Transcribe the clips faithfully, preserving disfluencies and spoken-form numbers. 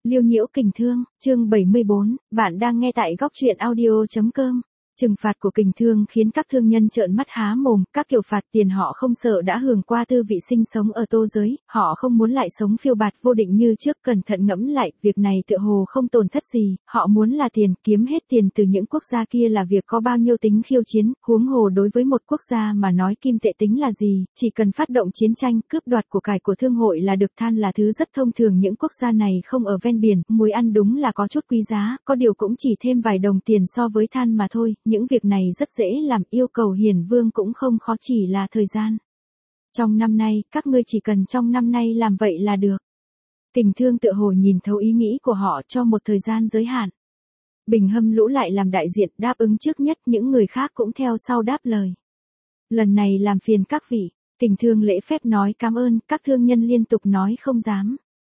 Liêu nhiễu kình thương, chương bảy mươi bốn, bạn đang nghe tại góc truyện audio.com. Trừng phạt của kình thương khiến các thương nhân trợn mắt há mồm, các kiểu phạt tiền họ không sợ đã hưởng qua tư vị sinh sống ở tô giới, họ không muốn lại sống phiêu bạt vô định như trước. Cẩn thận ngẫm lại, việc này tựa hồ không tổn thất gì, họ muốn là tiền, kiếm hết tiền từ những quốc gia kia là việc có bao nhiêu tính khiêu chiến, huống hồ đối với một quốc gia mà nói kim tệ tính là gì, chỉ cần phát động chiến tranh, cướp đoạt của cải của thương hội là được. Than là thứ rất thông thường, những quốc gia này không ở ven biển, muối ăn đúng là có chút quý giá, có điều cũng chỉ thêm vài đồng tiền so với than mà thôi. Những việc này rất dễ làm, yêu cầu hiền vương cũng không khó, chỉ là thời gian. Trong năm nay, các ngươi chỉ cần trong năm nay làm vậy là được. Kình thương tựa hồ nhìn thấu ý nghĩ của họ, cho một thời gian giới hạn. Bình Hâm Lũ lại làm đại diện đáp ứng trước nhất, những người khác cũng theo sau đáp lời. Lần này làm phiền các vị. Kình thương lễ phép nói cảm ơn, các thương nhân liên tục nói không dám.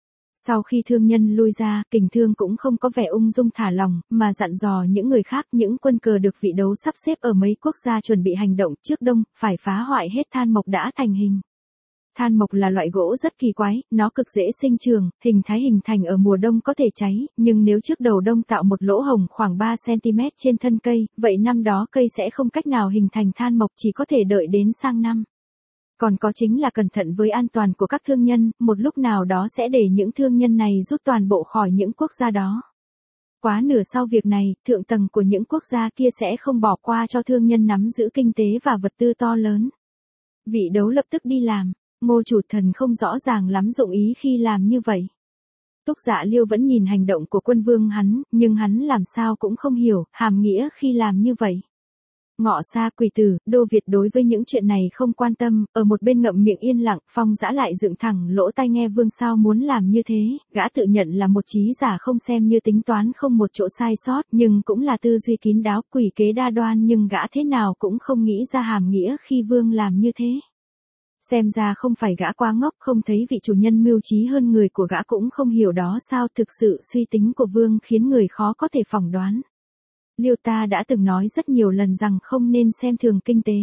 Sau khi thương nhân lui ra, kình thương cũng không có vẻ ung dung thả lòng, mà dặn dò những người khác, những quân cờ được vị đấu sắp xếp ở mấy quốc gia chuẩn bị hành động trước đông, phải phá hoại hết than mộc đã thành hình. Than mộc là loại gỗ rất kỳ quái, nó cực dễ sinh trường, hình thái hình thành ở mùa đông có thể cháy, nhưng nếu trước đầu đông tạo một lỗ hổng khoảng ba xăng-ti-mét trên thân cây, vậy năm đó cây sẽ không cách nào hình thành than mộc, chỉ có thể đợi đến sang năm. Còn có chính là cẩn thận với an toàn của các thương nhân, một lúc nào đó sẽ để những thương nhân này rút toàn bộ khỏi những quốc gia đó. Quá nửa sau việc này, thượng tầng của những quốc gia kia sẽ không bỏ qua cho thương nhân nắm giữ kinh tế và vật tư to lớn. Vị đấu lập tức đi làm, Ngô chủ thần không rõ ràng lắm dụng ý khi làm như vậy. Túc Dạ Liêu vẫn nhìn hành động của quân vương hắn, nhưng hắn làm sao cũng không hiểu hàm nghĩa khi làm như vậy. Ngọ Sa Quỷ Tử, Đô Việt đối với những chuyện này không quan tâm, ở một bên ngậm miệng yên lặng. Phong Dã lại dựng thẳng lỗ tai nghe vương sao muốn làm như thế, gã tự nhận là một trí giả, không xem như tính toán không một chỗ sai sót, nhưng cũng là tư duy kín đáo, quỷ kế đa đoan, nhưng gã thế nào cũng không nghĩ ra hàm nghĩa khi vương làm như thế. Xem ra không phải gã quá ngốc, không thấy vị chủ nhân mưu trí hơn người của gã cũng không hiểu đó sao. Thực sự suy tính của vương khiến người khó có thể phỏng đoán. Liêu ta đã từng nói rất nhiều lần rằng không nên xem thường kinh tế.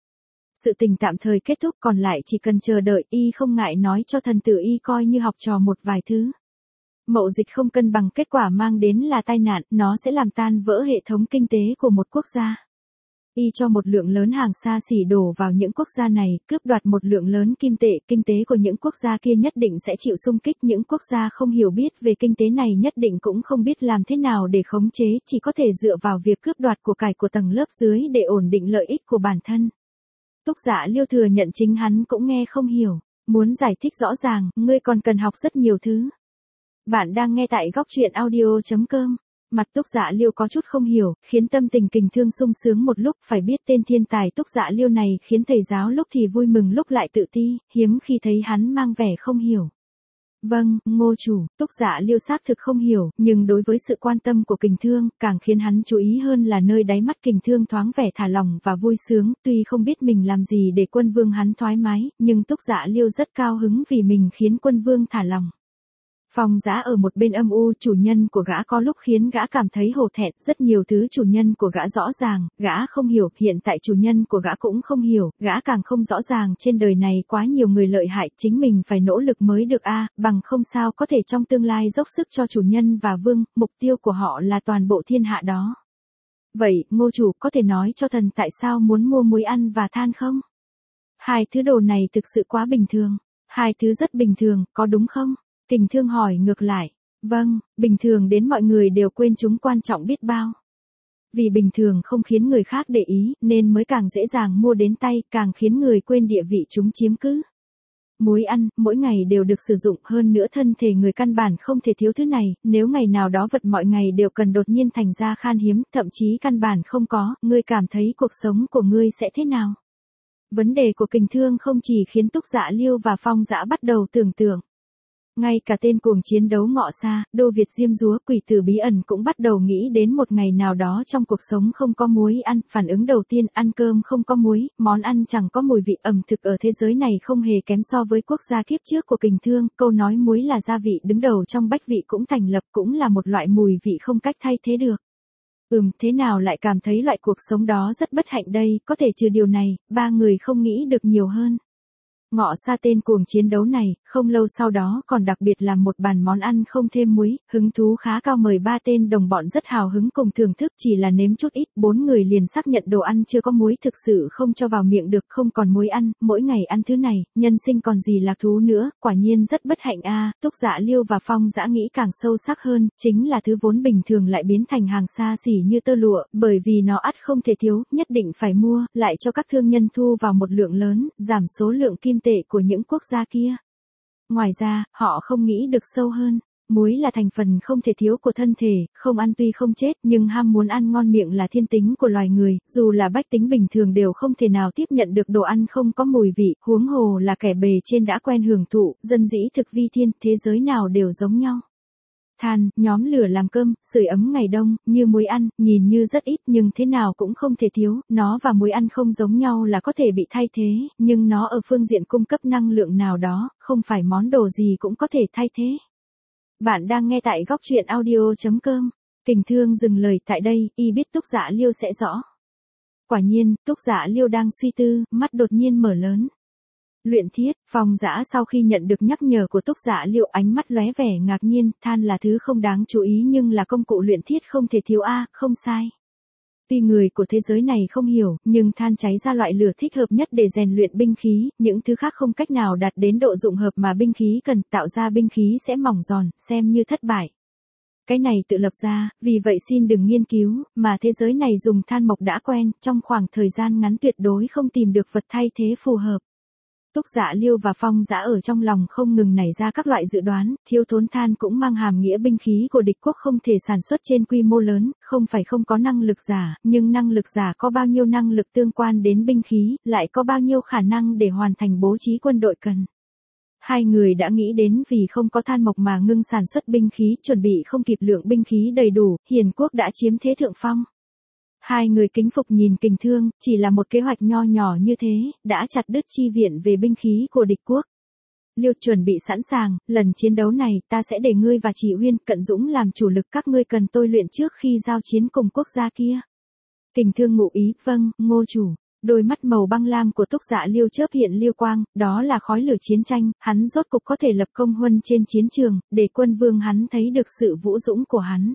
Sự tình tạm thời kết thúc, còn lại chỉ cần chờ đợi. Y không ngại nói cho thần tử y coi như học trò một vài thứ. Mậu dịch không cân bằng, kết quả mang đến là tai nạn, nó sẽ làm tan vỡ hệ thống kinh tế của một quốc gia. Y cho một lượng lớn hàng xa xỉ đổ vào những quốc gia này, cướp đoạt một lượng lớn kim tệ, kinh tế của những quốc gia kia nhất định sẽ chịu xung kích. Những quốc gia không hiểu biết về kinh tế này nhất định cũng không biết làm thế nào để khống chế, chỉ có thể dựa vào việc cướp đoạt của cải của tầng lớp dưới để ổn định lợi ích của bản thân. Túc Dạ Liêu thừa nhận chính hắn cũng nghe không hiểu, muốn giải thích rõ ràng, ngươi còn cần học rất nhiều thứ. Bạn đang nghe tại góc truyện audio.com. Mặt Túc Dạ Liêu có chút không hiểu, khiến tâm tình kình thương sung sướng một lúc. Phải biết tên thiên tài Túc Dạ Liêu này khiến thầy giáo lúc thì vui mừng lúc lại tự ti, hiếm khi thấy hắn mang vẻ không hiểu. Vâng, Ngô chủ. Túc Dạ Liêu xác thực không hiểu, nhưng đối với sự quan tâm của kình thương, càng khiến hắn chú ý hơn là nơi đáy mắt kình thương thoáng vẻ thả lỏng và vui sướng. Tuy không biết mình làm gì để quân vương hắn thoải mái, nhưng Túc Dạ Liêu rất cao hứng vì mình khiến quân vương thả lỏng. Phong Dã ở một bên âm u, chủ nhân của gã có lúc khiến gã cảm thấy hổ thẹn, rất nhiều thứ chủ nhân của gã rõ ràng, gã không hiểu, hiện tại chủ nhân của gã cũng không hiểu, gã càng không rõ ràng trên đời này quá nhiều người lợi hại, chính mình phải nỗ lực mới được a, bằng không sao có thể trong tương lai dốc sức cho chủ nhân và vương, mục tiêu của họ là toàn bộ thiên hạ đó. Vậy, Ngô chủ có thể nói cho thần tại sao muốn mua muối ăn và than không? Hai thứ đồ này thực sự quá bình thường. Hai thứ rất bình thường, có đúng không? Kình thương hỏi ngược lại. Vâng, bình thường đến mọi người đều quên chúng quan trọng biết bao. Vì bình thường không khiến người khác để ý, nên mới càng dễ dàng mua đến tay, càng khiến người quên địa vị chúng chiếm cứ. Muối ăn, mỗi ngày đều được sử dụng, hơn nữa thân thể người căn bản không thể thiếu thứ này, nếu ngày nào đó vật mọi ngày đều cần đột nhiên thành ra khan hiếm, thậm chí căn bản không có, ngươi cảm thấy cuộc sống của ngươi sẽ thế nào? Vấn đề của kình thương không chỉ khiến Túc Dạ Liêu và Phong Dã bắt đầu tưởng tượng. Ngay cả tên cuồng chiến đấu Ngọ Sa, Đô Việt Diêm Dúa, Quỷ Tử Bí Ẩn cũng bắt đầu nghĩ đến một ngày nào đó trong cuộc sống không có muối ăn. Phản ứng đầu tiên, ăn cơm không có muối, món ăn chẳng có mùi vị. Ẩm thực ở thế giới này không hề kém so với quốc gia kiếp trước của kình thương. Câu nói muối là gia vị đứng đầu trong bách vị cũng thành lập, cũng là một loại mùi vị không cách thay thế được. Ừm, thế nào lại cảm thấy loại cuộc sống đó rất bất hạnh đây, có thể trừ điều này, ba người không nghĩ được nhiều hơn. Ngọ Sa tên cuồng chiến đấu này, không lâu sau đó còn đặc biệt làm một bàn món ăn không thêm muối, hứng thú khá cao mời ba tên đồng bọn rất hào hứng cùng thưởng thức, chỉ là nếm chút ít, bốn người liền xác nhận đồ ăn chưa có muối thực sự không cho vào miệng được, không còn muối ăn, mỗi ngày ăn thứ này, nhân sinh còn gì lạc thú nữa, quả nhiên rất bất hạnh a. Túc Dạ Liêu và Phong Dã nghĩ càng sâu sắc hơn, chính là thứ vốn bình thường lại biến thành hàng xa xỉ như tơ lụa, bởi vì nó ắt không thể thiếu, nhất định phải mua, lại cho các thương nhân thu vào một lượng lớn, giảm số lượng kim tệ của những quốc gia kia. Ngoài ra, họ không nghĩ được sâu hơn. Muối là thành phần không thể thiếu của thân thể, không ăn tuy không chết, nhưng ham muốn ăn ngon miệng là thiên tính của loài người, dù là bách tính bình thường đều không thể nào tiếp nhận được đồ ăn không có mùi vị, huống hồ là kẻ bề trên đã quen hưởng thụ, dân dĩ thực vi thiên, thế giới nào đều giống nhau. Than, nhóm lửa làm cơm, sưởi ấm ngày đông, như muối ăn, nhìn như rất ít nhưng thế nào cũng không thể thiếu, nó và muối ăn không giống nhau là có thể bị thay thế, nhưng nó ở phương diện cung cấp năng lượng nào đó, không phải món đồ gì cũng có thể thay thế. Bạn đang nghe tại góc truyện audio chấm com. Kình Thương dừng lời tại đây, y biết Túc Dạ Liêu sẽ rõ. Quả nhiên, Túc Dạ Liêu đang suy tư, mắt đột nhiên mở lớn. Luyện thiết, Phong Dã sau khi nhận được nhắc nhở của Túc Dạ Liêu ánh mắt lóe vẻ ngạc nhiên, than là thứ không đáng chú ý nhưng là công cụ luyện thiết không thể thiếu a, không sai. Tuy người của thế giới này không hiểu, nhưng than cháy ra loại lửa thích hợp nhất để rèn luyện binh khí, những thứ khác không cách nào đạt đến độ dụng hợp mà binh khí cần, tạo ra binh khí sẽ mỏng giòn, xem như thất bại. Cái này tự lập ra, vì vậy xin đừng nghiên cứu, mà thế giới này dùng than mộc đã quen, trong khoảng thời gian ngắn tuyệt đối không tìm được vật thay thế phù hợp. Túc Dạ Liêu và Phong Dã ở trong lòng không ngừng nảy ra các loại dự đoán, thiếu thốn than cũng mang hàm nghĩa binh khí của địch quốc không thể sản xuất trên quy mô lớn, không phải không có năng lực giả, nhưng năng lực giả có bao nhiêu năng lực tương quan đến binh khí, lại có bao nhiêu khả năng để hoàn thành bố trí quân đội cần. Hai người đã nghĩ đến vì không có than mộc mà ngưng sản xuất binh khí, chuẩn bị không kịp lượng binh khí đầy đủ, Hiền quốc đã chiếm thế thượng phong. Hai người kính phục nhìn Kình Thương, chỉ là một kế hoạch nho nhỏ như thế, đã chặt đứt chi viện về binh khí của địch quốc. Liêu chuẩn bị sẵn sàng, lần chiến đấu này ta sẽ để ngươi và Chỉ Uyên, Cận Dũng làm chủ lực, các ngươi cần tôi luyện trước khi giao chiến cùng quốc gia kia. Kình Thương ngụ ý, vâng, Ngô chủ. Đôi mắt màu băng lam của Túc Dạ Liêu chớp hiện liêu quang, đó là khói lửa chiến tranh, hắn rốt cục có thể lập công huân trên chiến trường, để quân vương hắn thấy được sự vũ dũng của hắn.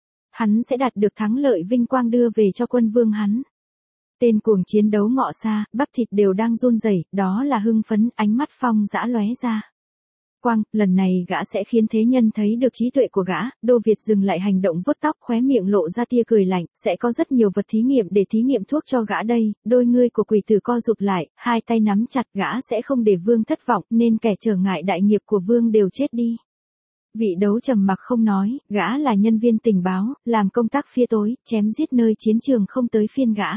Hắn sẽ đạt được thắng lợi vinh quang đưa về cho quân vương hắn. Tên cuồng chiến đấu Ngọ Sa, bắp thịt đều đang run rẩy, đó là hưng phấn, ánh mắt Phong Dã lóe ra. Quang, lần này gã sẽ khiến thế nhân thấy được trí tuệ của gã. Đô Việt dừng lại hành động vuốt tóc, khóe miệng lộ ra tia cười lạnh, sẽ có rất nhiều vật thí nghiệm để thí nghiệm thuốc cho gã đây. Đôi ngươi của quỷ tử co rụt lại, hai tay nắm chặt, gã sẽ không để vương thất vọng, nên kẻ trở ngại đại nghiệp của vương đều chết đi. Vị đấu trầm mặc không nói, gã là nhân viên tình báo, làm công tác phía tối, chém giết nơi chiến trường không tới phiên gã.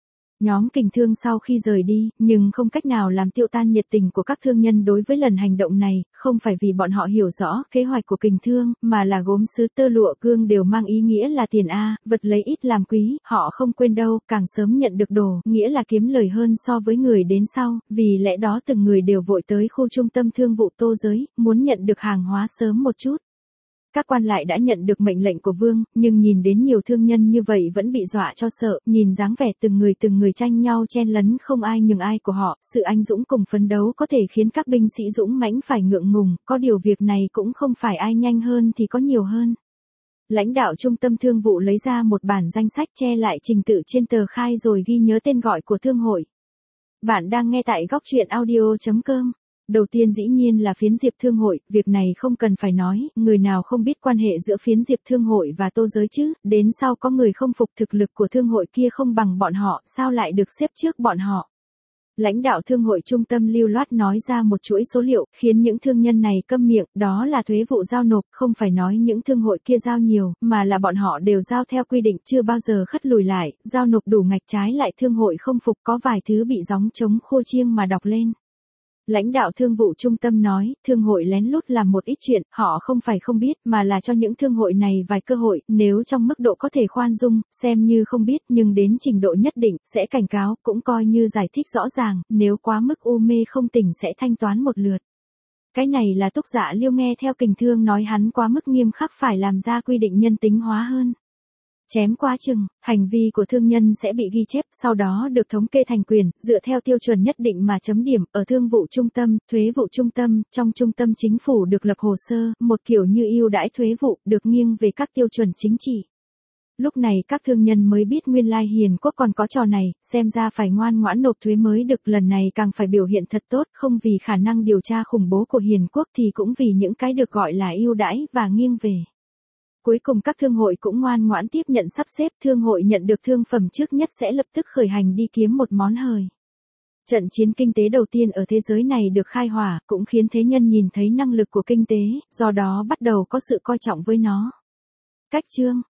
Nhóm Kình Thương sau khi rời đi, nhưng không cách nào làm tiêu tan nhiệt tình của các thương nhân đối với lần hành động này, không phải vì bọn họ hiểu rõ kế hoạch của Kình Thương, mà là gốm sứ tơ lụa cương đều mang ý nghĩa là tiền A, vật lấy ít làm quý, họ không quên đâu, càng sớm nhận được đồ, nghĩa là kiếm lời hơn so với người đến sau, vì lẽ đó từng người đều vội tới khu trung tâm thương vụ Tô Giới, muốn nhận được hàng hóa sớm một chút. Các quan lại đã nhận được mệnh lệnh của vương, nhưng nhìn đến nhiều thương nhân như vậy vẫn bị dọa cho sợ, nhìn dáng vẻ từng người từng người tranh nhau chen lấn không ai nhường ai của họ, sự anh dũng cùng phấn đấu có thể khiến các binh sĩ dũng mãnh phải ngượng ngùng, có điều việc này cũng không phải ai nhanh hơn thì có nhiều hơn. Lãnh đạo trung tâm thương vụ lấy ra một bản danh sách che lại trình tự trên tờ khai rồi ghi nhớ tên gọi của thương hội. Bạn đang nghe tại góc truyện audio chấm com. Đầu tiên dĩ nhiên là Phiến Diệp Thương hội, việc này không cần phải nói, người nào không biết quan hệ giữa Phiến Diệp Thương hội và Tô Giới chứ, đến sau có người không phục thực lực của thương hội kia không bằng bọn họ, sao lại được xếp trước bọn họ. Lãnh đạo thương hội trung tâm lưu loát nói ra một chuỗi số liệu, khiến những thương nhân này câm miệng, đó là thuế vụ giao nộp, không phải nói những thương hội kia giao nhiều, mà là bọn họ đều giao theo quy định, chưa bao giờ khất lùi lại, giao nộp đủ ngạch, trái lại thương hội không phục, có vài thứ bị gióng trống khô chiêng mà đọc lên. Lãnh đạo thương vụ trung tâm nói, thương hội lén lút làm một ít chuyện, họ không phải không biết, mà là cho những thương hội này vài cơ hội, nếu trong mức độ có thể khoan dung, xem như không biết, nhưng đến trình độ nhất định, sẽ cảnh cáo, cũng coi như giải thích rõ ràng, nếu quá mức u mê không tỉnh sẽ thanh toán một lượt. Cái này là Túc Dạ Liêu nghe theo Kình Thương nói hắn quá mức nghiêm khắc phải làm ra quy định nhân tính hóa hơn. Chém quá chừng, hành vi của thương nhân sẽ bị ghi chép, sau đó được thống kê thành quyền, dựa theo tiêu chuẩn nhất định mà chấm điểm, ở thương vụ trung tâm, thuế vụ trung tâm, trong trung tâm chính phủ được lập hồ sơ, một kiểu như ưu đãi thuế vụ, được nghiêng về các tiêu chuẩn chính trị. Lúc này các thương nhân mới biết nguyên lai Hiền Quốc còn có trò này, xem ra phải ngoan ngoãn nộp thuế mới được, lần này càng phải biểu hiện thật tốt, không vì khả năng điều tra khủng bố của Hiền Quốc thì cũng vì những cái được gọi là ưu đãi và nghiêng về. Cuối cùng các thương hội cũng ngoan ngoãn tiếp nhận sắp xếp, thương hội nhận được thương phẩm trước nhất sẽ lập tức khởi hành đi kiếm một món hời. Trận chiến kinh tế đầu tiên ở thế giới này được khai hỏa, cũng khiến thế nhân nhìn thấy năng lực của kinh tế, do đó bắt đầu có sự coi trọng với nó. Cách chương